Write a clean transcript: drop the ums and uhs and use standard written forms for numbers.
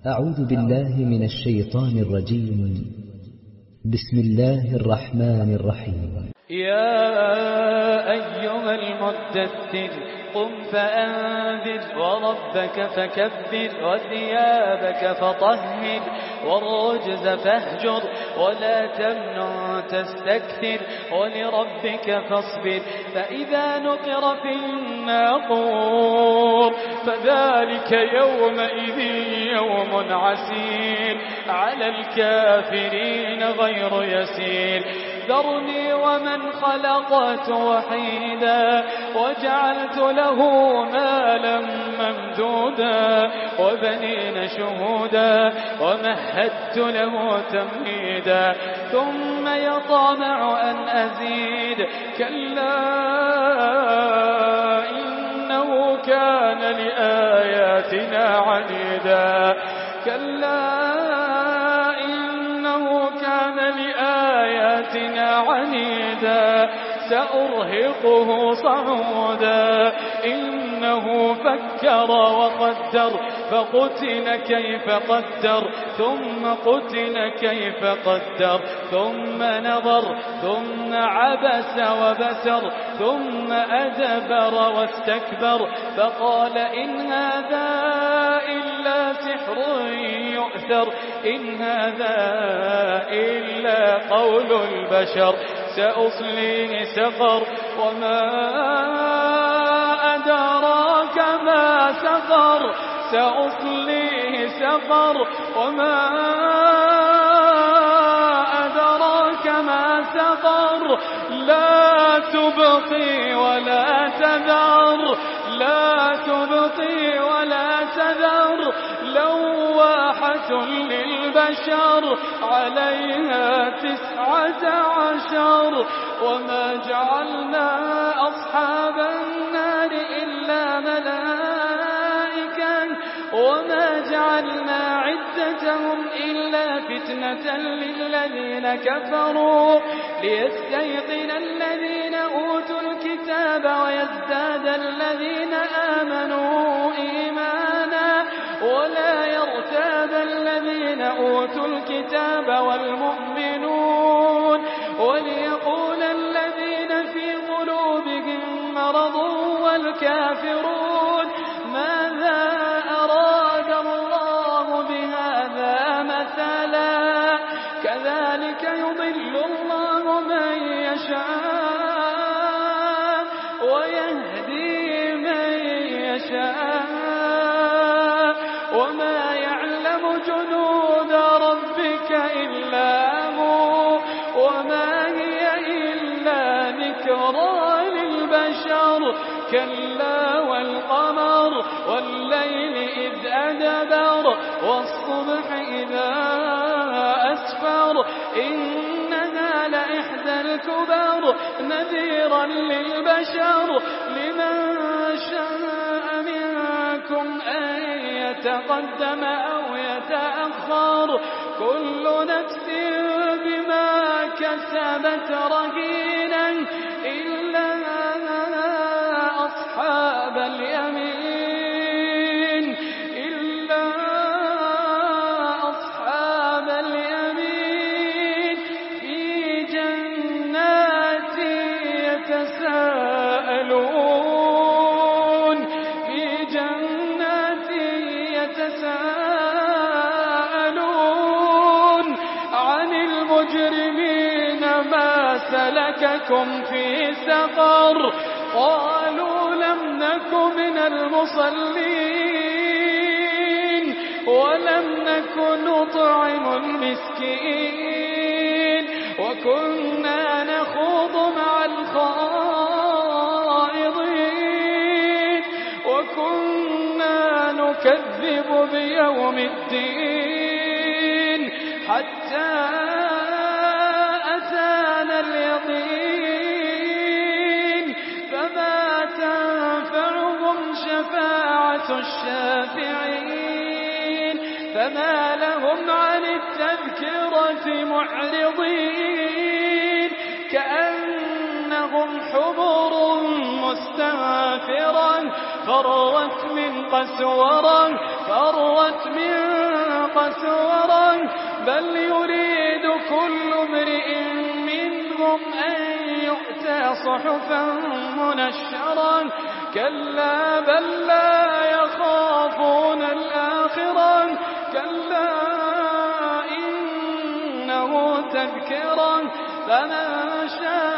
أعوذ بالله من الشيطان الرجيم. بسم الله الرحمن الرحيم. يا أيها المدثر قم فأنذر وربك فكبر وثيابك فطهر والرجز فاهجر ولا تمنن تستكثر ولربك فاصبر فإذا نقر في الناقور فذلك يومئذ يوم عسير على الكافرين غير يسير ذرني ومن خلقت وحيدا وجعلت له مالا ممدودا وبنين شهودا ومهدت له تمهيدا ثم يطمع أن أزيد كلا إنه كان لآياتنا عنيدا كلا إنه كان لآياتنا عنيدا سأرهقه صعودا إنه فكر وقدر فقتل كيف قدر ثم قتل كيف قدر ثم نظر ثم عبس وبسر ثم أدبر واستكبر فقال إن هذا إلا سحر يؤثر إن هذا إلا قول البشر سأصليه سقر وما أدراك ما سقر سأصليه سقر وما أدراك ما سقر لا تبقي ولا تذر لا تبقي ولا تذر لواحة للبشر عليها 19 وما جعلنا أصحاب النار إلا ملائكة وما جعلنا عدتهم إلا فتنة للذين كفروا ليستيقن الذين أوتوا الكتاب ويزداد الذين آمنوا إيمانا ولا يرتاب الذين أوتوا الكتاب والمؤمنون وليقول الذين في قلوبهم مرض والكافرون ماذا أراد الله بهذا مثلا كذلك يضل الله من يشاء ويهدي من يشاء وما يعلم جنود ربك إلا هو وما هي إلا ذكرى للبشر كلا والقمر والليل إذ أدبر والصبح إذا أسفر إنها لإحدى الكبر نذيرا للبشر لمن شاء منكم أن يتقدم أو يتأخر كل نفس بما كسبت رهينا إلا أصحاب اليمين إلا أصحاب اليمين في جنات يتساءلون في جنات يتساءلون عن المجرمين ما سلككم في سقر قالوا لم نك من المصلين ولم نك نطعم المسكين وكنا نخوض مع الخائضين وكنا نكذب بيوم الدين حتى أتانا اليقين فما تنفعهم شفاعة الشافعين فما لهم عن التذكرة معرضين كأنهم حمر مستنفرة فرت من قسورة فرت من سورا بل يريد كل امرئ منهم أن يؤتى صحفا منشرا كلا بل لا يخافون الآخرة كلا إنه تذكرا فمن شاء